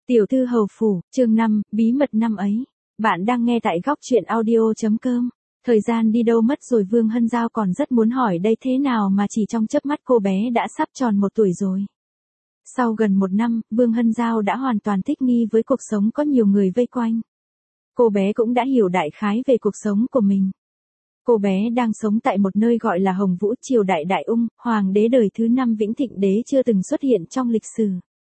Tiểu thư hầu phủ, chương 5, bí mật năm ấy. Bạn đang nghe tại góc truyện audio.com. Thời gian đi đâu mất rồi, Vương Hân Giao còn rất muốn hỏi đây thế nào mà chỉ trong chớp mắt cô bé đã sắp tròn 1 tuổi rồi. Sau gần 1 năm, Vương Hân Giao đã hoàn toàn thích nghi với cuộc sống có nhiều người vây quanh. Cô bé cũng đã hiểu đại khái về cuộc sống của mình. Cô bé đang sống tại một nơi gọi là Hồng Vũ, triều đại Đại Ung, hoàng đế đời thứ 5 Vĩnh Thịnh đế chưa từng xuất hiện trong lịch sử.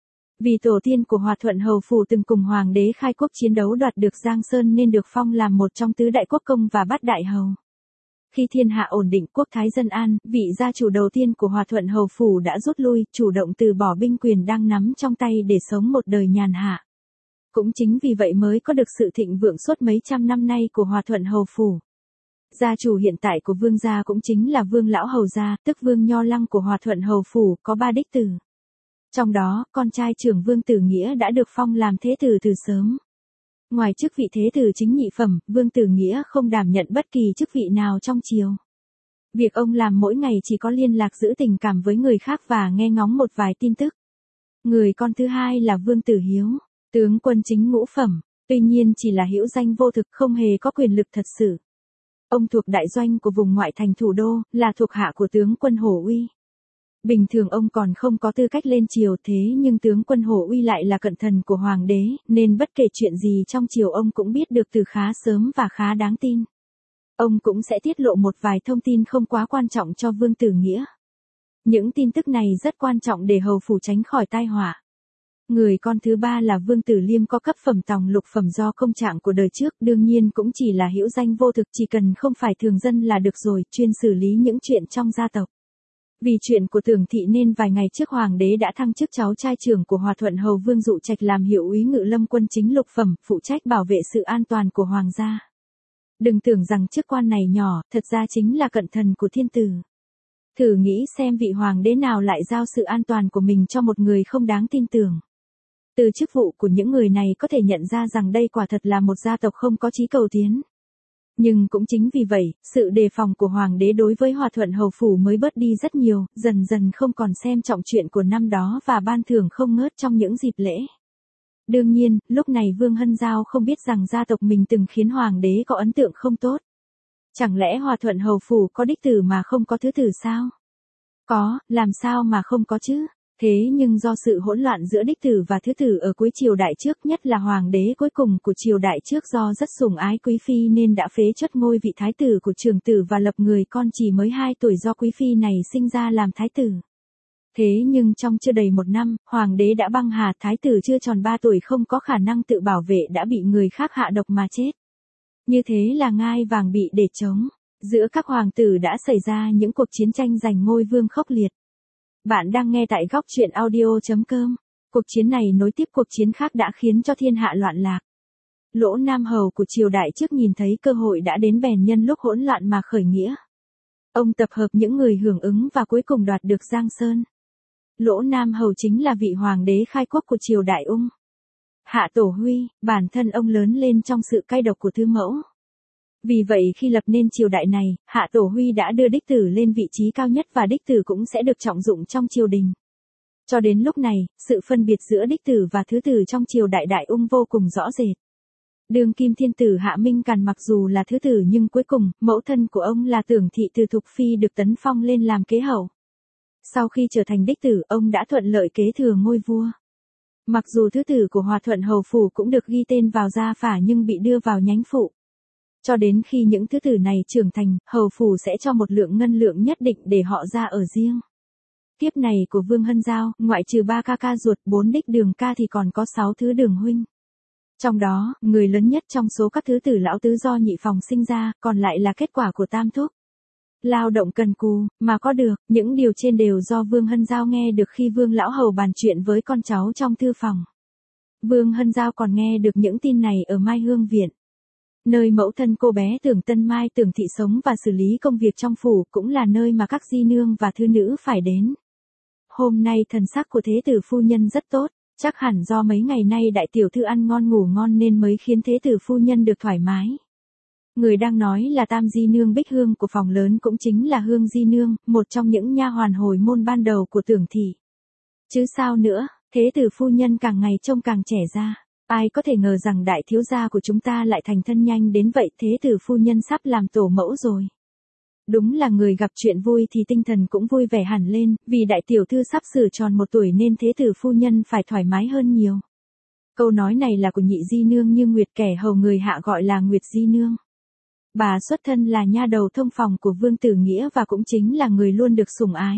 Vì tổ tiên của Hòa Thuận Hầu phủ từng cùng hoàng đế khai quốc chiến đấu đoạt được Giang Sơn nên được phong làm một trong tứ đại quốc công và bát đại hầu. Khi thiên hạ ổn định, quốc thái dân an, vị gia chủ đầu tiên của Hòa Thuận Hầu phủ đã rút lui, chủ động từ bỏ binh quyền đang nắm trong tay để sống một đời nhàn hạ. Cũng chính vì vậy mới có được sự thịnh vượng suốt mấy trăm năm nay của Hòa Thuận Hầu phủ. Gia chủ hiện tại của Vương gia cũng chính là Vương lão hầu gia, tức Vương Nho Lăng của Hòa Thuận Hầu phủ, có 3 đích tử. Trong đó, con trai trưởng Vương Tử Nghĩa đã được phong làm thế tử từ sớm. Ngoài chức vị thế tử chính nhị phẩm, Vương Tử Nghĩa không đảm nhận bất kỳ chức vị nào trong triều. Việc ông làm mỗi ngày chỉ có liên lạc giữ tình cảm với người khác và nghe ngóng một vài tin tức. Người con thứ hai là Vương Tử Hiếu, tướng quân chính ngũ phẩm, tuy nhiên chỉ là hữu danh vô thực, không hề có quyền lực thật sự. Ông thuộc đại doanh của vùng ngoại thành thủ đô, là thuộc hạ của tướng quân Hổ Uy. Bình thường ông còn không có tư cách lên triều, thế nhưng tướng quân Hổ Uy lại là cận thần của hoàng đế, nên bất kể chuyện gì trong triều ông cũng biết được từ khá sớm và khá đáng tin. Ông cũng sẽ tiết lộ một vài thông tin không quá quan trọng cho Vương Tử Nghĩa. Những tin tức này rất quan trọng để hầu phủ tránh khỏi tai họa. Người con thứ ba là Vương Tử Liêm, có cấp phẩm tòng lục phẩm do công trạng của đời trước, đương nhiên cũng chỉ là hữu danh vô thực, chỉ cần không phải thường dân là được rồi, chuyên xử lý những chuyện trong gia tộc. Vì chuyện của Tưởng thị nên vài ngày trước hoàng đế đã thăng chức cháu trai trưởng của Hòa Thuận Hầu Vương Dụ Trạch làm hiệu úy ngự lâm quân chính lục phẩm, phụ trách bảo vệ sự an toàn của hoàng gia. Đừng tưởng rằng chức quan này nhỏ, thật ra chính là cận thần của thiên tử. Thử nghĩ xem vị hoàng đế nào lại giao sự an toàn của mình cho một người không đáng tin tưởng. Từ chức vụ của những người này có thể nhận ra rằng đây quả thật là một gia tộc không có chí cầu tiến. Nhưng cũng chính vì vậy, sự đề phòng của hoàng đế đối với Hòa Thuận Hầu phủ mới bớt đi rất nhiều, dần dần không còn xem trọng chuyện của năm đó và ban thưởng không ngớt trong những dịp lễ. Đương nhiên, lúc này Vương Hân Giao không biết rằng gia tộc mình từng khiến hoàng đế có ấn tượng không tốt. Chẳng lẽ Hòa Thuận Hầu phủ có đích tử mà không có thứ tử sao? Có, làm sao mà không có chứ? Thế nhưng do sự hỗn loạn giữa đích tử và thứ tử ở cuối triều đại trước, nhất là hoàng đế cuối cùng của triều đại trước do rất sủng ái quý phi nên đã phế truất ngôi vị thái tử của trưởng tử và lập người con chỉ mới 2 tuổi do quý phi này sinh ra làm thái tử. Thế nhưng trong chưa đầy 1 năm, hoàng đế đã băng hà, thái tử chưa tròn 3 tuổi không có khả năng tự bảo vệ đã bị người khác hạ độc mà chết. Như thế là ngai vàng bị để trống. Giữa các hoàng tử đã xảy ra những cuộc chiến tranh giành ngôi vương khốc liệt. Bạn đang nghe tại góc truyện audio.com. Cuộc chiến này nối tiếp cuộc chiến khác đã khiến cho thiên hạ loạn lạc. Lỗ Nam Hầu của triều đại trước nhìn thấy cơ hội đã đến bèn nhân lúc hỗn loạn mà khởi nghĩa. Ông tập hợp những người hưởng ứng và cuối cùng đoạt được Giang Sơn. Lỗ Nam Hầu chính là vị hoàng đế khai quốc của triều đại Ung. Hạ Tổ Huy, bản thân ông lớn lên trong sự cay độc của Thư Mẫu. Vì vậy khi lập nên triều đại này, Hạ Tổ Huy đã đưa đích tử lên vị trí cao nhất và đích tử cũng sẽ được trọng dụng trong triều đình. Cho đến lúc này, sự phân biệt giữa đích tử và thứ tử trong triều đại Đại Ung vô cùng rõ rệt. Đương kim thiên tử Hạ Minh Càn mặc dù là thứ tử nhưng cuối cùng, mẫu thân của ông là Tưởng thị từ Thục Phi được tấn phong lên làm kế hậu. Sau khi trở thành đích tử, ông đã thuận lợi kế thừa ngôi vua. Mặc dù thứ tử của Hòa Thuận Hầu phủ cũng được ghi tên vào gia phả nhưng bị đưa vào nhánh phụ. Cho đến khi những thứ tử này trưởng thành, hầu phủ sẽ cho một lượng ngân lượng nhất định để họ ra ở riêng. Kiếp này của Vương Hân Giao, ngoại trừ 3 ca ruột, 4 đích đường ca thì còn có 6 thứ đường huynh. Trong đó, người lớn nhất trong số các thứ tử lão tứ do nhị phòng sinh ra, còn lại là kết quả của tam thúc. Lao động cần cù, mà có được, những điều trên đều do Vương Hân Giao nghe được khi Vương lão hầu bàn chuyện với con cháu trong thư phòng. Vương Hân Giao còn nghe được những tin này ở Mai Hương Viện. Nơi mẫu thân cô bé Tưởng Tân Mai Tưởng thị sống và xử lý công việc trong phủ, cũng là nơi mà các di nương và thư nữ phải đến. Hôm nay thần sắc của thế tử phu nhân rất tốt, chắc hẳn do mấy ngày nay đại tiểu thư ăn ngon ngủ ngon nên mới khiến thế tử phu nhân được thoải mái. Người đang nói là Tam di nương Bích Hương của phòng lớn cũng chính là Hương di nương, một trong những nha hoàn hồi môn ban đầu của Tưởng thị. Chứ sao nữa, Thế tử phu nhân càng ngày trông càng trẻ ra. Ai có thể ngờ rằng đại thiếu gia của chúng ta lại thành thân nhanh đến vậy, thế tử phu nhân sắp làm tổ mẫu rồi. Đúng là người gặp chuyện vui thì tinh thần cũng vui vẻ hẳn lên, vì đại tiểu thư sắp sửa tròn 1 tuổi nên thế tử phu nhân phải thoải mái hơn nhiều. Câu nói này là của nhị di nương Như Nguyệt, kẻ hầu người hạ gọi là Nguyệt di nương. Bà xuất thân là nha đầu thông phòng của Vương Tử Nghĩa và cũng chính là người luôn được sủng ái.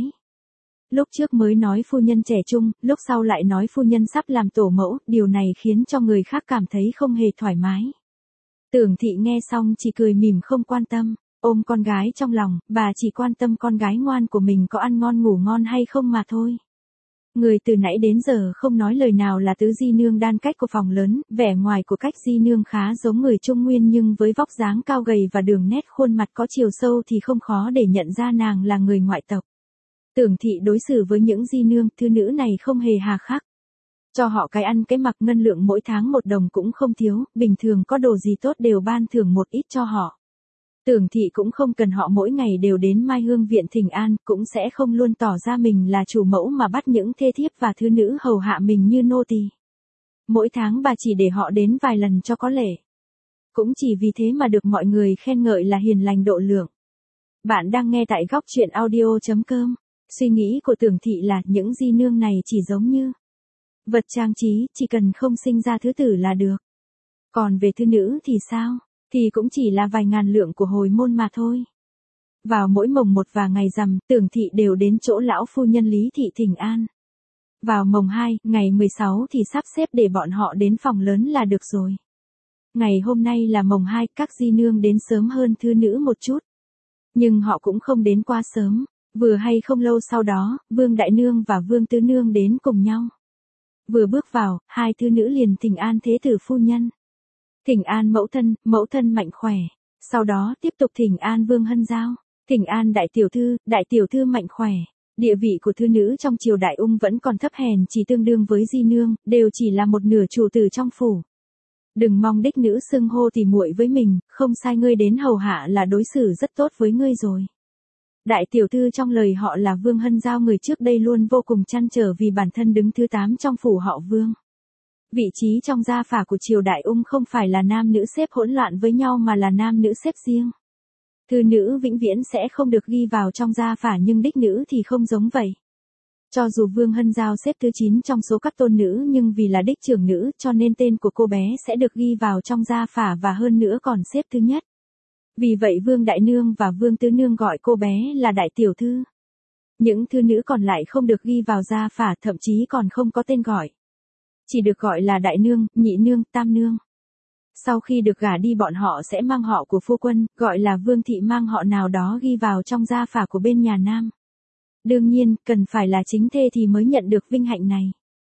Lúc trước mới nói phu nhân trẻ trung, lúc sau lại nói phu nhân sắp làm tổ mẫu, điều này khiến cho người khác cảm thấy không hề thoải mái. Tưởng Thị nghe xong chỉ cười mỉm không quan tâm, ôm con gái trong lòng, bà chỉ quan tâm con gái ngoan của mình có ăn ngon ngủ ngon hay không mà thôi. Người từ nãy đến giờ không nói lời nào là tứ di nương đan cách của phòng lớn, vẻ ngoài của cách di nương khá giống người Trung Nguyên nhưng với vóc dáng cao gầy và đường nét khuôn mặt có chiều sâu thì không khó để nhận ra nàng là người ngoại tộc. Tưởng Thị đối xử với những di nương, thư nữ này không hề hà khắc. Cho họ cái ăn cái mặc, ngân lượng mỗi tháng 1 đồng cũng không thiếu, bình thường có đồ gì tốt đều ban thưởng một ít cho họ. Tưởng Thị cũng không cần họ mỗi ngày đều đến Mai Hương viện thỉnh an, cũng sẽ không luôn tỏ ra mình là chủ mẫu mà bắt những thê thiếp và thư nữ hầu hạ mình như nô tỳ. Mỗi tháng bà chỉ để họ đến vài lần cho có lễ. Cũng chỉ vì thế mà được mọi người khen ngợi là hiền lành độ lượng. Bạn đang nghe tại góc truyện audio.com. Suy nghĩ của Tưởng Thị là những di nương này chỉ giống như vật trang trí, chỉ cần không sinh ra thứ tử là được. Còn về thư nữ thì sao? Thì cũng chỉ là vài ngàn lượng của hồi môn mà thôi. Vào mỗi mồng 1 và ngày rằm, Tưởng Thị đều đến chỗ lão phu nhân Lý Thị thỉnh an. Vào mồng 2, ngày 16 thì sắp xếp để bọn họ đến phòng lớn là được rồi. Ngày hôm nay là mồng 2, các di nương đến sớm hơn thư nữ một chút. Nhưng họ cũng không đến quá sớm. Vừa hay không lâu sau đó, Vương Đại Nương và Vương Tứ Nương đến cùng nhau. Vừa bước vào, hai thư nữ liền thỉnh an thế tử phu nhân. Thỉnh an mẫu thân mạnh khỏe. Sau đó tiếp tục thỉnh an Vương Hân Giao. Thỉnh an đại tiểu thư mạnh khỏe. Địa vị của thư nữ trong triều Đại Ung vẫn còn thấp hèn, chỉ tương đương với di nương, đều chỉ là một nửa chủ tử trong phủ. Đừng mong đích nữ xưng hô tỉ muội với mình, không sai, ngươi đến hầu hạ là đối xử rất tốt với ngươi rồi. Đại tiểu thư trong lời họ là Vương Hân Giao, người trước đây luôn vô cùng trăn trở vì bản thân đứng thứ 8 trong phủ họ Vương. Vị trí trong gia phả của triều Đại Ung không phải là nam nữ xếp hỗn loạn với nhau mà là nam nữ xếp riêng. Thư nữ vĩnh viễn sẽ không được ghi vào trong gia phả nhưng đích nữ thì không giống vậy. Cho dù Vương Hân Giao xếp thứ 9 trong số các tôn nữ nhưng vì là đích trưởng nữ cho nên tên của cô bé sẽ được ghi vào trong gia phả và hơn nữa còn xếp thứ nhất. Vì vậy Vương Đại Nương và Vương Tứ Nương gọi cô bé là đại tiểu thư. Những thư nữ còn lại không được ghi vào gia phả, thậm chí còn không có tên gọi. Chỉ được gọi là đại nương, nhị nương, tam nương. Sau khi được gả đi bọn họ sẽ mang họ của phu quân, gọi là Vương Thị, mang họ nào đó ghi vào trong gia phả của bên nhà nam. Đương nhiên, cần phải là chính thê thì mới nhận được vinh hạnh này.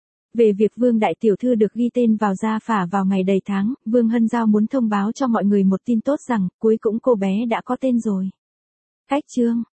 Về việc Vương Đại Tiểu Thư được ghi tên vào gia phả vào ngày đầy tháng, Vương Hân Giao muốn thông báo cho mọi người một tin tốt rằng, cuối cùng cô bé đã có tên rồi. Cách chương